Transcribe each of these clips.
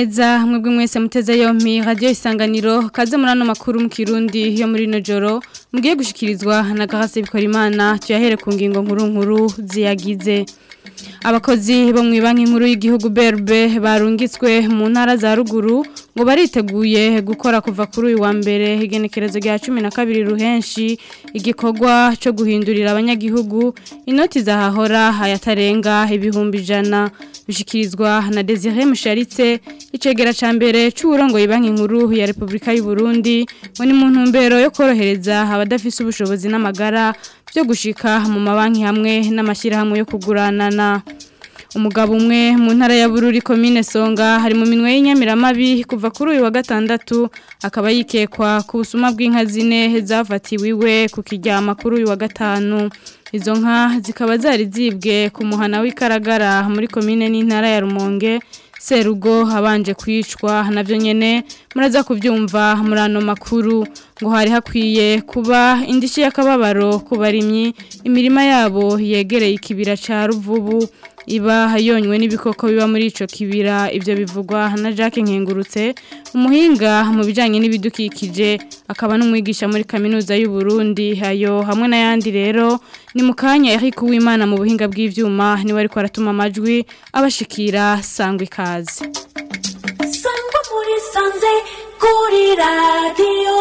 neza mwebwe mwese muteze yompi radio isanganiro kaze murano makuru mu Kirundi yo muri nojoro mugiye gushikirizwa na Garase Bikorimana tuyahere ku ngingo nkuru ziyagize. Abakozi bo mu banki nkuru y'igihugu BRB barungitswe mu ntara za ruguru ngo bariteguye gukora kuva kuri uyu wa mbere igenekerezo rya 12 ruhenshi igikorwa cyo guhindurira abanyagihugu inoti zahahora hayatarenga ibihumbi 100 bishikirizwa na Desire Musharitse icegera ca mbere c'uburongo y'banki nkuru ya Republika y'u Burundi ngo ni mu ntumbero yo korohereza abadafise ubushobozi n'amagara byo gushika mu mabanki hamwe n'amashirahamwe yo kuguranana. Umugabo umwe mu ntara ya Bururi commune Songa hari mu minwe y'inyamiramabi kuva kuri uyu wa gatandatu akaba yikekwa ku busuma bw'inka zine zavatiwiwe ku kiryama kuri uyu wa gatanu. Izo nka zikaba zari zibwe ku muhana w'ikaragara muri commune n'intara ya Rumonge. Serugo habanje kwicwa navyo nyene muraza kuvyumva murano makuru ngo hari hakwiye kuba indishi yakababaro kubarimyi imirima yabo yegereye ikibira ca Ruvubu iba hayonywe n'ibikoko biba muri ico kibira ivyo bivugwa na Jacques Nkengurutse umuhinga mu bijanye n'ibidukikije akaba n'umwigisha muri kaminuza y'u Burundi hayo hamwe n'ayandi rero ni mukanya Eric Uwimana mu buhinga bw'ivyuma ni wari ko aratuma amajwi abashikira sangwe kazi sangwa muri sanze kuri radio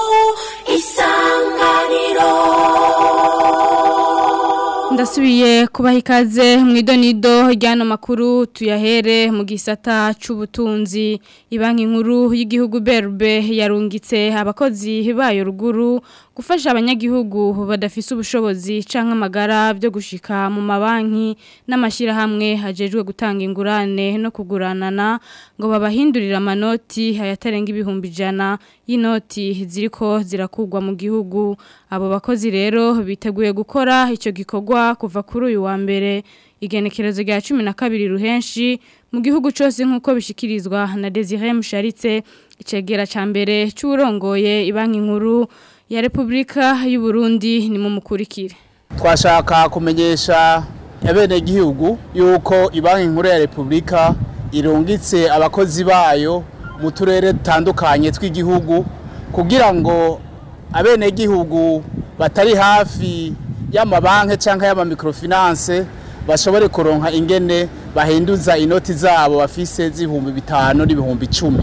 isanganiro. Ndasubiye kubaha ikaze mwidonido ryano makuru tuyahere mu gisata c'ubutunzi ibanki nkuru y'igihugu BRB yarungitse abakozi bayo ruguru gufasha abanyagihugu badafise ubushobozi canke amagara byo gushika mu mabanki n'amashirahamwe hajejwe gutanga ingurane no kuguranana ngo babahindurira amanoti hayatarenga ibihumbi 100 y'inoti ziriko zirakugwa mu gihugu. Abo bakozi rero biteguye gukora ico gikorwa kuva kuri uyu wa mbere igenekerezo rya 12 ruhenshi mu gihugu cyose nkuko bishikirizwa na Desire Musharitse icegera ca mbere c'urongoye ibanki nkuru ya Republika y'u Burundi ni mu mukurikire. Twashaka kumenyesha abene gihugu yuko ibanki nkuru ya Republika irungitse abakozi bayo mu turere dutandukanye tw'igihugu kugira ngo abene gihugu batari hafi y'amabanki canke y'ama microfinance bashobore kuronka ingene bahinduza inoti zabo bafise z'ibihumbi 5 n'ibihumbi 10.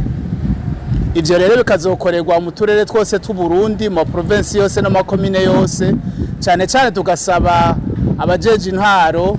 Ivyo rero bikazokorerwa mu turere twose tw'u Burundi mu province yose no makomine yose cyane cyane tugasaba abajeje intwaro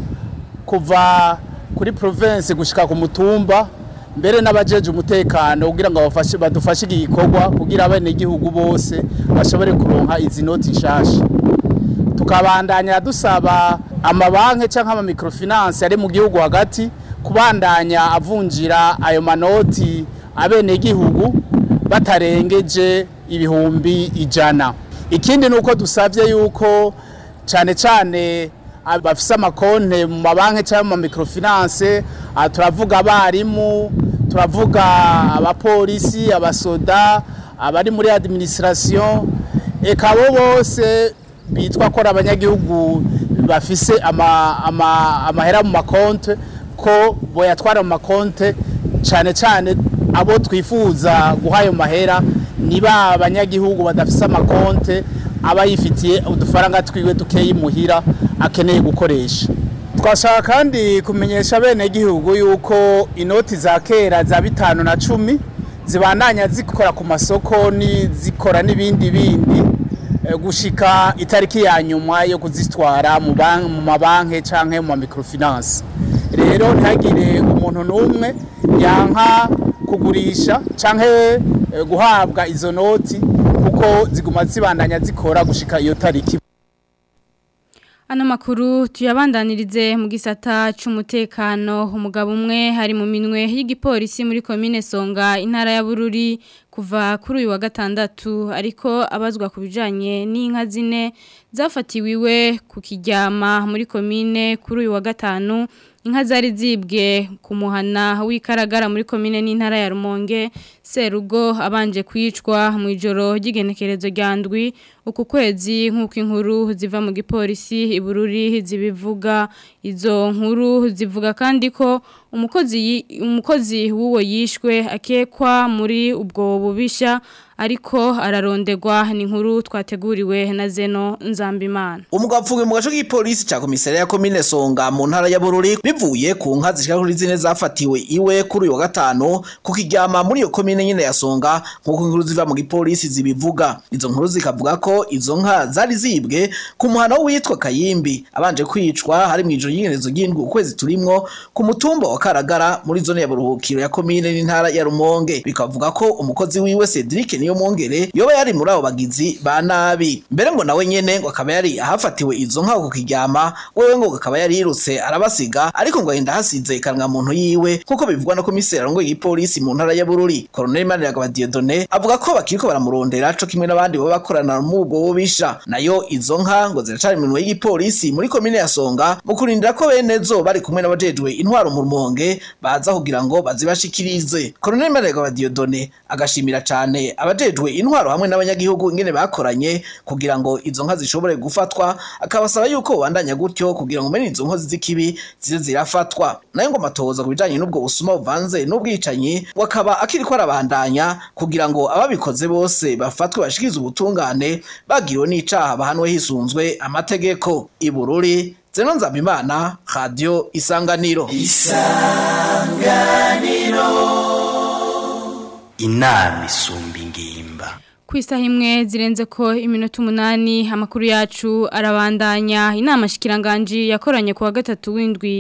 kuva kuri province gushika ku mutumba mbere n'abajeje umutekano kugira ngo badufashe igikorwa kugira abene gihugu bose bashobore kuronka izi noti nshasha. Tukabandanya dusaba amabanki canke ama microfinance ari mu gihugu hagati kubandanya avunjira ayo manoti abene gihugu batarengeje ibihumbi 100. Ikindi nuko dusavye yuko cyane cyane abafisa amakonte mu mabanki cyangwa mu microfinance turavuga abarimu turavuga abapolisi abasoda abari muri administration ekabo bose bitwa ko abanyagihugu bafise amahera mu makonte ko boyatwara mu makonte cyane cyane abo twifuza guhayo mahera niba abanyagihugu badafise amakonte abayifitiye udufaranga twiwe dukeye muhira akeneye gukoresha. Twashaka kandi kumenyesha bene gihugu yuko inoti za kera za 5 na 10 zibandanya zikora ku masoko ni zikora n'ibindi gushika itariki ya nyuma yo kuzitwara mu mabanki canke mu microfinance. Rero ntihagire umuntu n'umwe yanka kugurisha canke guhabwa izo noti kuko ziguma zibandanya zikora gushika iyo tariki. Ano makuru tuyabandanirize mu gisata c'umutekano umugabo umwe hari mu minwe y'igipolisi muri commune Songa intara ya Bururi kuva kuri uyu wa gatandatu ariko abazwa kubijanye n'inka zine zafatiwiwe ku kiryama muri commune kuri uyu wa gatanu. Inka zari zibwe ku muhana w'ikaragara muri commune n'intara ya Rumonge. Serugo abanje kwicwa mu ijoro ry'igenekerezo rya ndwi uku kwezi nk'uko inkuru ziva mu gipolisi Ibururi zibivuga. Izo nkuru zivuga kandi ko umukozi w'uwo yishwe akekwa muri ubwo bubisha ariko ararondegwa ni nkuru twateguriwe na Zeno Nzambimana. Umugabo apfungiwe mu gace k'ipolisi ca komisariya ya komine Songa mu ntara ya Bururi bivuye ku nka zishika kuri zine zafatiwe iwe kuri uyu wa gatanu ku kiryama muri iyo komine nyene ya Songa nkuko inkuru ziva mu gipolisi zibivuga. Izo nkuru zikavuga ko izo nka zari zibwe ku muhana witwa Kayimbi abanje kwicwa hari mu ijoro y'ingerezo ry'indwi ukwezi turimwo ku mutumba wa Karagara muri zone ya Buruhukiro ya komine n'intara ya Rumonge. Bikavuga ko umukozi wiwe Cedric niyo mwongere yoba yari muri abo bagizi ba nabi. Mbere ngo nawe nyene ngo akaba yari ahafatiwe izo nka ku kiryama wewe ngo akaba yari yirutse arabasiga ariko ngo agenda hasize ikanwa muntu yiwe nkuko bivugwa na komiseri ngo y'ipolisi mu ntara ya Bururi. Colonel Maniragaba Dieudonné avuga ko bakiriko baramurondera co kimwe n'abandi baba bakorana mu ubwo bubisha. Nayo izo nka ngo ziracari mu minwe y'ipolisi muri komine ya Songa mu kurindira ko benezo bari kumwe n'abajejwe intwaro mu Rumonge baza kugira ngo bazibashikirize. Colonel Maniragaba Dieudonné agashimira cane abajejwe intwaro hamwe n'abanyagihugu ingene bakoranye kugira ngo izo nka zishobore gufatwa akabasaba yuko bandanya gutyo kugira ngo mene izo nkozi z'ikibi zize zirafatwa. Nayo ngo matoza kubijanye n'ubwo busuma buvanze n'ubwicanyi wakaba akiriko arabandanya kugira ngo ababikoze bose bafatwe bashikize ubutungane bagiriwe n'icaha bahanwe hisunzwe amategeko. Ibururi Zeno Nzambimana, Radio Isanganiro. Inama isumba ingimba. Kw'isaha imwe zirenze ko iminota 8 amakuru yacu arabandanya. Inama shikiranganji yakoranye ku wa gatatu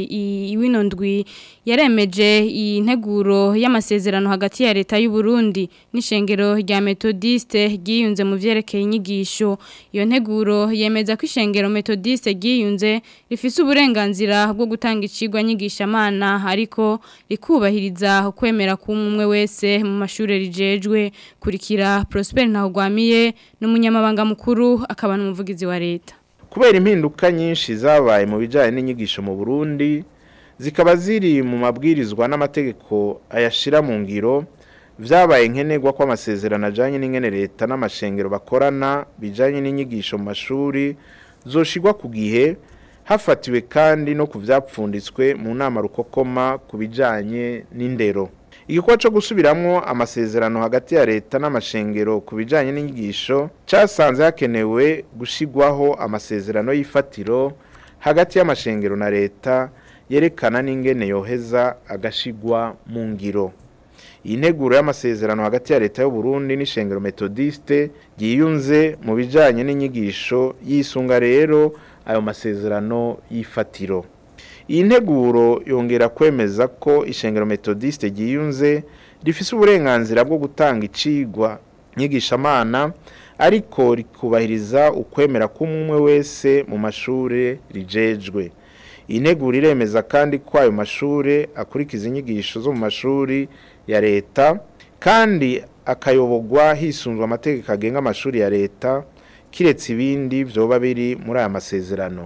w'indwi yaremeje integuro y'amasezerano hagati ya leta y'u Burundi n'ishengero rya Methodiste giyunze mu vyerekeye inyigisho. Iyo nteguro yemeza ko ishengero Methodiste giyunze rifise uburenganzira bwo gutanga icigwa nyigishamana ariko rikubahiriza ukwemera kumwe wese mu mashure rijejwe. Kurikira Prosper Ntahugwamiye n'umunyamabanga mukuru akaba n'umuvugizi wa leta. Kubera impinduka nyinshi zabaye mu bijanye n'inyigisho mu Burundi zikaba ziri mu mabwirizwa n'amategeko ayashira mu ngiro vyabaye nkenerwa ko amasezerano ajanye n'ingene leta n'amashengero bakorana bijanye n'inyigisho mu mashuri zoshigwa ku gihe hafatiwe kandi no kuvyapfunditswe mu nama rukokoma ku bijanye n'indero. Igikorwa cyo gusubiramwo amasezerano hagati ya leta n'amashengero ku bijanye n'inyigisho casanze hakenewe gushigwaho amasezerano y'ifatiro hagati y'amashengero na leta yerekana n'ingene yoheza agashigwa mu ngiro. Iyi nteguro y'amasezerano hagati ya leta y'u Burundi n'ishengero Methodiste giyunze mu bijanye n'inyigisho yisunga rero ayo masezerano y'ifatiro. Iyi nteguro yongera kwemeza ko ishengero Methodiste giyunze rifise uburenganzira bwo gutanga icigwa nyigishamana ariko rikubahiriza ukwemera kumwe wese mu mashure rijejwe. Iyi nteguro iremeza kandi ko ayo mashure akurikiza inyigisho zo mu mashuri ya leta kandi akayobogwa hisunzwe amategeko agenga amashuri ya leta kiretse ibindi vyoba biri muri aya masezerano.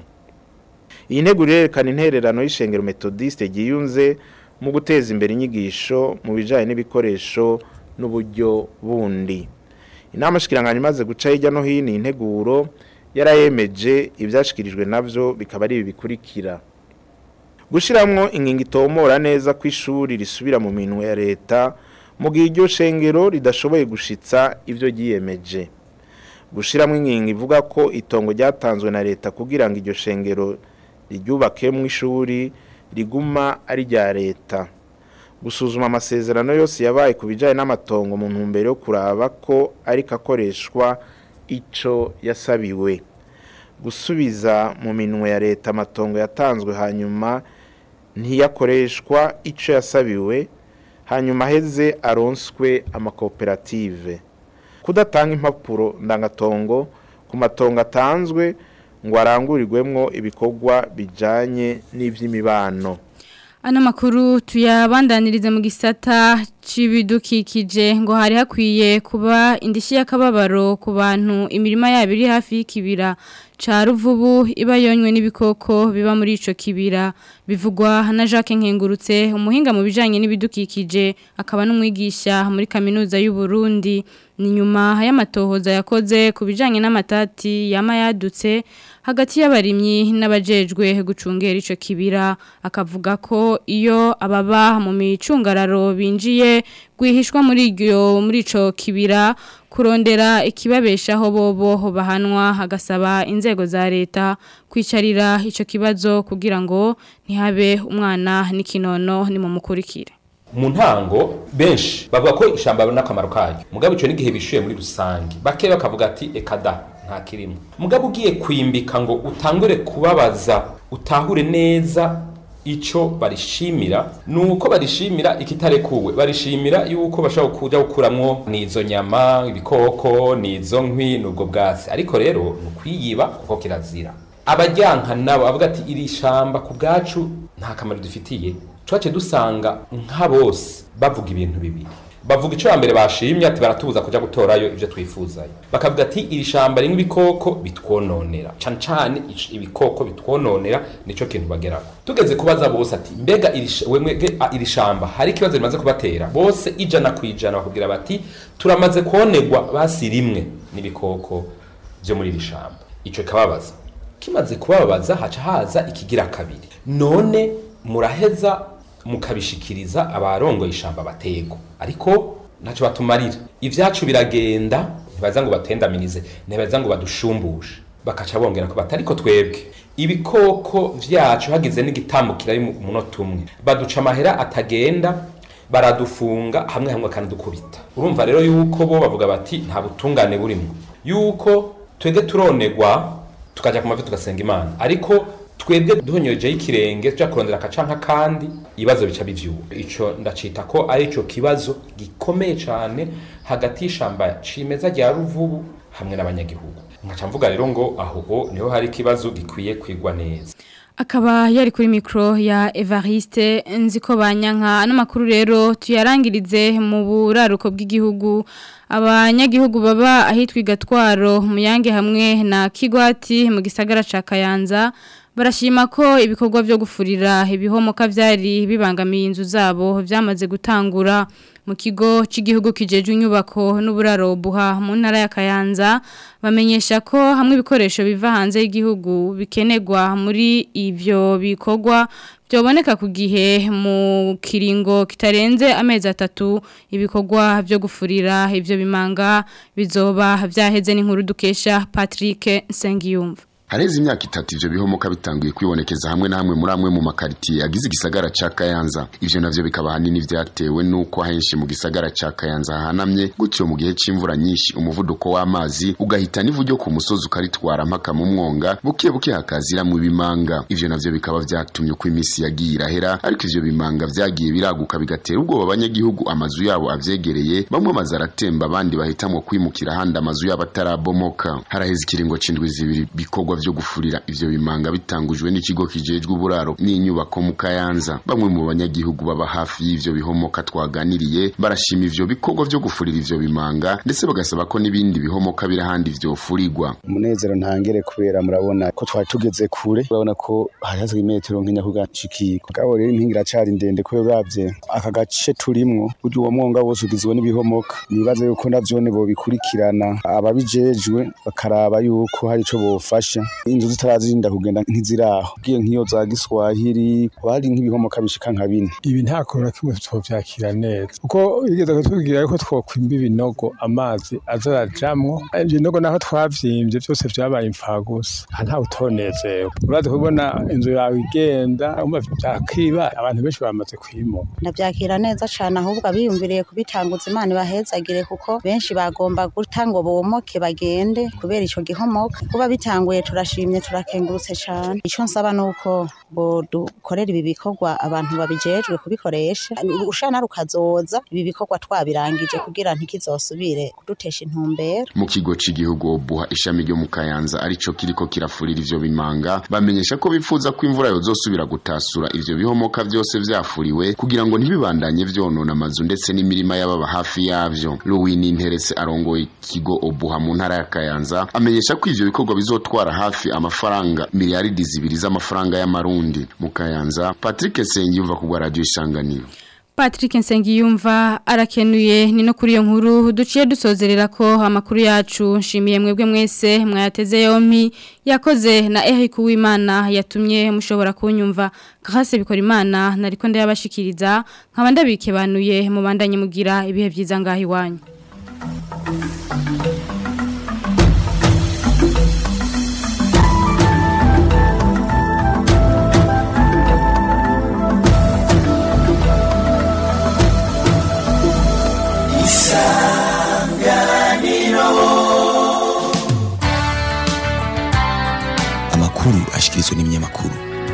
Iyi nteguro yerekana intererano y'ishengero Methodiste giyunze mu guteza imbere inyigisho mu bijanye n'ibikoresho n'uburyo bundi. Inama shikiranganya imaze guca hirya no hino integuro yarayemeje ivyashikirijwe navyo bikaba ari bikurikira: gushiramwo ingingo itomora neza ko ishuri risubira mu minwe ya leta mu gihe iryo shengero ridashoboye gushitsa ivyo giyemeje. Gushiramwo ingingo ivuga ko itongo ryatanzwe na leta kugira ngo iryo shengero riryubakemwo ishuri riguma ari rya leta. Gusuzuma amasezerano yose yabaye ku bijanye n'amatongo mu ntumbero yo kuraba ko ariko akoreshwa ico yasabiwe. Gusubiza mu minwe ya leta amatongo yatanzwe hanyuma ntiyakoreshwa ico yasabiwe hanyuma heze aronswe amakoperative. Kudatanga impapuro ndangatongo ku matongo atanzwe ngo arangurirwemwo ibikorwa bijanye n'ivy'imibano. Ano makuru tuyabandaniriza mu gisata c'ibidukikije ngo hari hakwiye kuba indishi y'akababaro ku bantu imirima yabo iri hafi y'ikibira ca Ruvubu iba yonywe n'ibikoko biba muri ico kibira. Bivugwa na Jacques Nkengurutse umuhinga mu bijanye n'ibidukikije akaba n'umwigisha muri kaminuza y'u Burundi. ni nyuma y'amatohoza yakoze ku bijanye n'amatati yama yadutse hagati y'abarimyi n'abajejwe gucungera ico kibira akavuga ko iyo ababa mu micungararo binjiye gwihishwa muri ico kibira kurondera ikibabeshaho bobo bahanwa hagasaba inzego za leta kwicarira ico kibazo kugira ngo ntihabe umwana n'ikinono ni mu mukurikire. Mu ntango benshi bavuga ko ishamba n'akamaro kayo mugabo ico n'igihe bishuye muri rusangi bake bakavuga ati ekada nta kirimo mugabo ugiye kwimbika ngo utangure kubabaza utahure neza ico barishimira nuko barishimira ikitarekuwe barishimira yuko bashaka kuja gukuramwo nizo nyama ibikoko nizo nkwi nubwo bwatsi ariko rero nukwiyiba kuko kirazira abajyanka nabo bavuga ati iri shamba ku bwacu nta kamaro dufitiye twace dusanga nka bose bavuga ibintu bibiri bavuga ico ambere bashimye ati baratubuza kuja gutorayo ivyo twifuzayo bakavuga ati iri shamba rimwe ibikoko bitwononera cane ibikoko bitwononera nico kintu bagerako tugeze kubaza bose ati mbega iri shamba hari ikibazo rimaze kubatera bose ijana kwijana bakubwira bati turamaze kuonegwa basi rimwe n'ibikoko byo muri iri shamba ico kababaza kimaze kubabaza haca haza ikigira kabiri none muraheza mukabishikiriza abarongo ishamba batego ariko naco batumarira ivyacu biragenda ntibaza ngo batendaminize ntibaza ngo badushumbushe bakaca bongera ko batariko twebwe ibikoko vyacu hagize n'igitambukira y'umunota umwe baduca amahera atagenda baradufunga hamwe kandi dukubita urumva rero yuko bo bavuga bati nta butungane burimo yuko twege turonegwa tukaja ku mavi tugasenga Imana ariko twebwe duhonyoje y'ikirenge cyo kurondera akacanka kandi ibibazo bica bivyuba ico ndacita ko ari ico kibazo gikomeye cyane hagati y'ishamba cimeza rya Ruvubu hamwe n'abanyagihugu nkaca mvuga rero ngo aho niho hari kibazo gikwiye kwigwa neza. Akaba yari kuri mikro ya Evariste nziko banyanka n'amakuru rero tuyarangirize mu buraruko bw'igihugu abanyagihugu baba ahitwa Gatwaro Muyange hamwe na Kigwati mu gisagara ca Kayanza barashima ko ibikorwa byo gufurira ibihomoka vyari bibangamiye inzu zabo vyamaze gutangura mu kigo cy'igihugu kijeje inyubako n'uburaro buha mu ntara ya Kayanza bamenyesha ko hamwe ibikoresho biva hanze y'igihugu bikenegwa muri ivyo bikorwa byoboneka ku gihe mu kiringo kitarenze amezi 3 ibikorwa byo gufurira ivyo bimanga bizoba vyaheze n'inkuru dukesha Patrick Sengiyumva. Harezi imyaka 3 ivyo bihomoka bitanguye kwibonekeza hamwe na hamwe muri amwe mu makaritiye agize igisagara ca Kayanza. Ivyo navyo bikaba hanini vyatewe nuko henshi mu gisagara ca Kayanza hanamye gutyo mu gihe c'imvura nyinshi umuvuduko w'amazi ugahita n'ivujyo ku musozi ukaritwara mpaka mu mwonga buke hakazira mu bimanga. Ivyo navyo bikaba vyatumye ko imisi yagiye irahera ariko ivyo bimanga vyagiye biraguka bigatera ubwo abanyagihugu amazu yabo avyegereye bamwe mazaratemba abandi bahitamwe kwimukira handi amazu yabo atarabomoka. Haraheze ikiringo c'indwi zibiri bikorwa vyo gufurira ivyo bimanga bitangujwe n'ikigo kijejwe uburaro n'inyubako mu Kayanza. Bamwe mu banyagihugu baba hafi y'ivyo bihomoka twaganiriye barashima ivyo bikorwa vyo gufurira ivyo bimanga ndetse bagasaba ko nibindi bihomoka birahandi vyofurirwa. Umunezero ntangere kubera murabona ko twari tugeze kure urabona ko hari hazi imetero nk'inya kugacikiko gabo rero impingira cari ndende ko uravye aka gace turimwo uje uwo mwonga wose ugizwe n'ibihomoka nibaze yuko navyone bo bikurikirana ababijejwe bakaraba yuko hari ico bofasha inzu zitarazinda kugenda nk'iziraho giye nk'iyo za Giswahili bari nk'ibihomoka bishika nka 4 ibi nta kora kimwe twovyakira neza uko igeze kutubwira yuko twokwimba ibinogo amazi azarajamwo ibinogo naho twavyimbye byose vyabaye imfagusa nta utonezewe uraze kubona inzu yawe igenda umva vyakiba abantu benshi bamaze kwimo navyakira neza cyane ahubwo abiyumviriye kubitanguza Imana bahezagire kuko benshi bagomba gutango bomoke bagende kubera ico gihomoka kuba bitanguye turashimye turakengurutse cyane ico nsaba nuko bodukorera ibi bikorwa abantu babijejwe kubikoresha ushana rukazoza ibi bikorwa twabirangije kugira ntikizosubire kudutesha intumbero. Mu kigo c'igihugu buha ishami ryo mu Kayanza arico kiriko kirafurira ivyo bimanga bamenyesha ko bifuza ko imvura yozosubira gutasura ivyo bihomoka byose vyafuriwe kugira ngo ntibibandanye vyonona amazu ndetse n'imirima y'ababa hafi yavyo. Louis Interese arongoye ikigo obuha mu ntara ya Kayanza amenyesha ko ivyo bikorwa bizotwara hafi amafaranga miliyaridi 2 z'amafaranga y'amarundi. Mu Kayanza Patrick Sengiyumva ku Radio Isanganiro. Patrick Nsengiyumva arakenuye ni no kuri iyo nkuru duciye dusozerera ko amakuru yacu nshimiye mwebwe mwese mwayateze yompi yakoze na Eric Uwimana yatumye mushobora kunyumva Grace Bikorimana nariko ndayabashikiriza nkaba ndabikebanuye mu bandanye mugira ibihe byiza ngaho iwanyu. Amakuru ashikirizwa n'imyamakuru.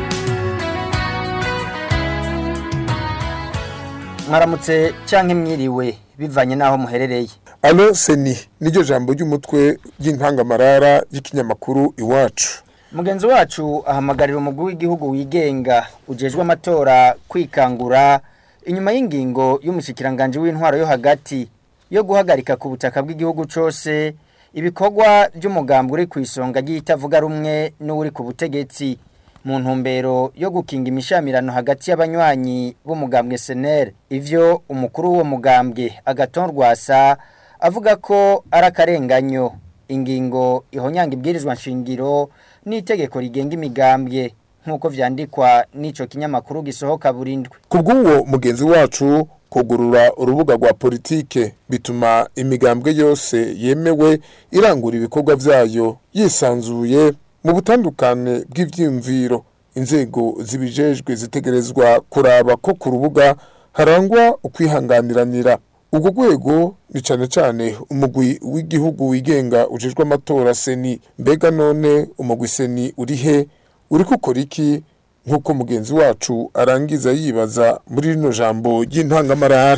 Mwaramutse canke mwiriwe bivanye naho muherereye. Alo seni niryo jambo ry'umutwe y'intangamarara y'ikinyamakuru iwacu. Mugenzi wacu ahamagarira umugwi w'igihugu wigenga ujejwe amatora kwikangura inyuma y'ingingo y'umushikiranganje w'intwaro yo hagati yo guhagarika ku butaka bw'igihugu cose ibikorwa by'umugambwe uri kwisonga gitavuga rumwe n'uri ku butegetsi mu ntumbero yo gukinga imishamirano hagati y'abanywanyi b'umugambwe SNL. Ivyo umukuru wo mugambwe Agathon Rwasa avuga ko arakarenganyo ingingo ihonyanga ibwirizwa nshingiro n'itegeko rigenga imigambwe nkuko vyandikwa n'ico kinyamakuru gisohoka burindwe. Kubw'uwo mugenzi wacu kugurura urubuga rwa politike bituma imigambwe yose yemewe irangura ibikorwa vyayo yisanzuye mu butandukane bw'ivyimviro. Inzego zibijejwe zitegerezwa kuraba ko ku rubuga harangwa ukwihanganiranira. Ubwo rwego ni cane umugwi w'igihugu wigenga ujejwe amatora seni. Mbega none umugwi seni urihe uri gukora iki? Nkuko mugenzi wacu arangiza yibaza muri rino jambo y'intangamarara.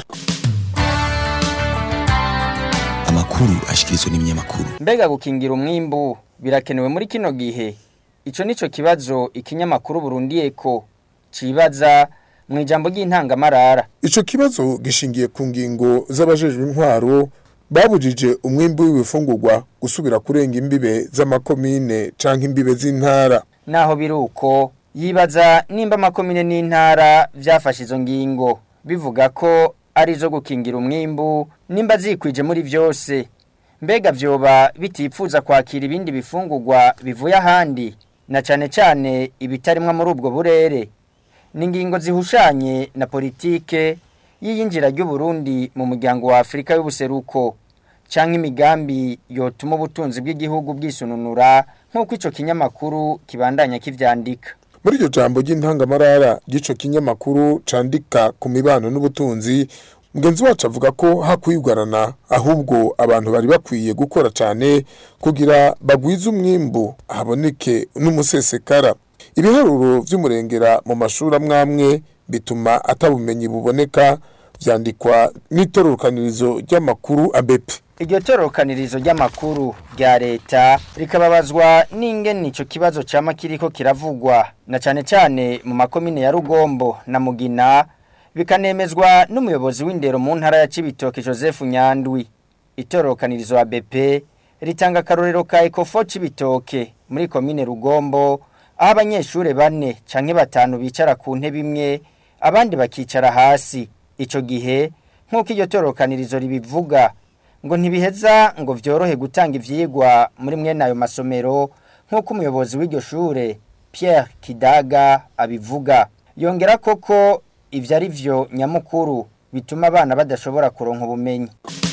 Amakuru ashikirizwa n'imyamakuru. Mbega gukingira umwimbu birakenewe muri kino gihe? Ico nico kibazo ikinyamakuru Burundi Eko cibaza mu ijambo ry'intangamarara. Ico kibazo gishingiye ku ngingo z'abajejwe intwaro babujije umwimbu w'ibifungurwa gusubira kurenga imbibe z'amakomine canke imbibe z'intara. Naho biruko yibaza nimba amakomine n'intara vyafashe izo ngingo bivuga ko ari zo gukingira umwimbu nimba zikwije muri vyose. Mbega vyoba bitipfuza kwakira ibindi bifungurwa bivuye ahandi na cane ibitarimwa muri ubwo burere. Ningingo zihushanye na politike y'iyinjira ry'u Burundi mu muryango wa Afrika y'ubuseruko canke imigambi yotuma ubutunzi bw'igihugu bwisununura nkuko ico kinyamakuru kibandanya kivyandika. Muri iryo jambo ry'intangamarara gico kinyamakuru candika ku mibano n'ubutunzi, mugenzi wacu avuga ko hakwigwarana ahubwo abantu bari bakwiye gukora cyane kugira bagwize umwimbu haboneke n'umusesekara. Ibiharuro vy'umurengera mu mashuri amwamwe bituma atabumenyi buboneka vyandikwa n'itorokanirizo ry'amakuru ABP. Iryo torokanirizo ry'amakuru rya leta rikababazwa n'ingene ico kibazo cama kiriko kiravugwa na cane mu makomine ya Rugombo na Mugina, bikanemezwa n'umuyobozi w'indero mu ntara ya Cibitoke Joseph Nyandwi. Itorokanirizo ABP ritanga karorero ka Ecofo Cibitoke muri komine Rugombo aho abanyeshure 4 canke 5 bicara ku ntebe imwe abandi bakicara hasi. Ico gihe nkuko iryo torokanirizo ribivuga ngo ntibiheza ngo vyorohe gutanga ivyigwa muri mwene ayo masomero nkuko umuyobozi w'iryo shure Pierre Kidaga abivuga. Yongera koko ivyo ari vyo nyamukuru bituma abana badashobora kuronka ubumenyi.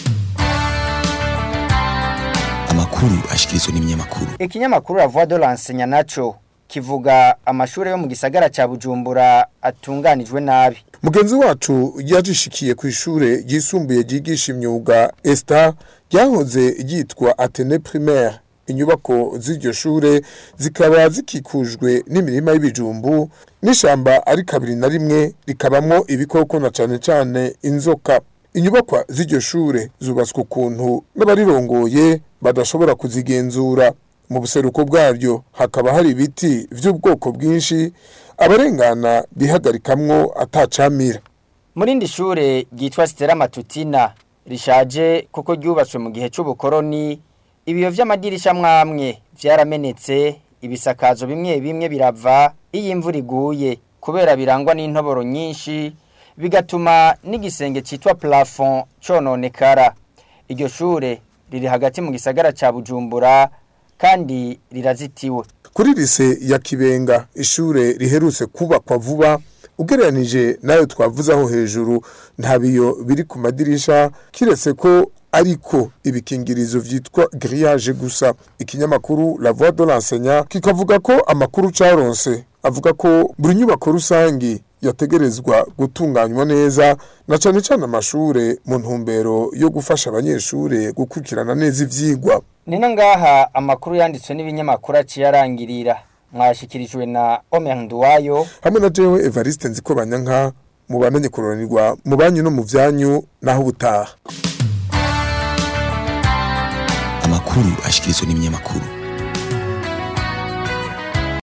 Amakuru ashikirizwa n'imyamakuru. Ikinyamakuru La Voix de l'Enseignant naco kivuga amashure yo mu gisagara ca Bujumbura atunganijwe nabi. Mugenzi wacu yajishikiye ku ishure yisumbuye ryigisha imyuga Esta ryahoze yitwa Atene Primaire. Inyubako z'iryo shure zikaba zikikujwe n'imirima y'ibijumbu n'ishamba ari 2 rikabamwo ibikoko na cane inzoka. Inyubakwa z'iryo shure zubatswe kuntu n'abarirongoye badashobora kuzigenzura. Mu buseruko bwaryo hakaba hari ibiti vy'ubwoko bwinshi abarengana bihagarikamwo atacamira. Muri ndi shure ryitwa Stella Matutina rishaje kuko ryubatswe mu gihe c'ubukoroni, ibiyo vy'amadirisha mwamwe vyaramenetse, ibisakazo bimwe birava iyo imvura iguye kubera birangwa n'intoboro nyinshi bigatuma n'igisenge citwa plafond cononekara. Iryo shure riri hagati mu gisagara ca Bujumbura kandi rirazitiwe. Kuri lise ya Kibenga ishure riherutse kubakwa vuba ugereranije nayo twavuzaho hejuru nta biyo biri ku madirisha kiretse ko ariko ibikingirizo vyitwa grillage gusa. Ikinyamakuru La Voix de l'Enseignant kikavuga ko amakuru caronse avuga ko buri nyubako rusangi yategerezwa gutunganywa neza na cane cane amashure mu ntumbero yo gufasha abanyeshure gukurikirana neza ivyigwa. Nina ngaha amakuru yanditswe n'ibinyamakuru aciyarangirira. Mwashikirijwe na Omer Nduwayo hamwe na jewe Evariste Nzikobanyanka mu bamenye kuronirwa mu banyu no mu vyanyu naho butaha. Amakuru ashikirizwa n'ibinyamakuru.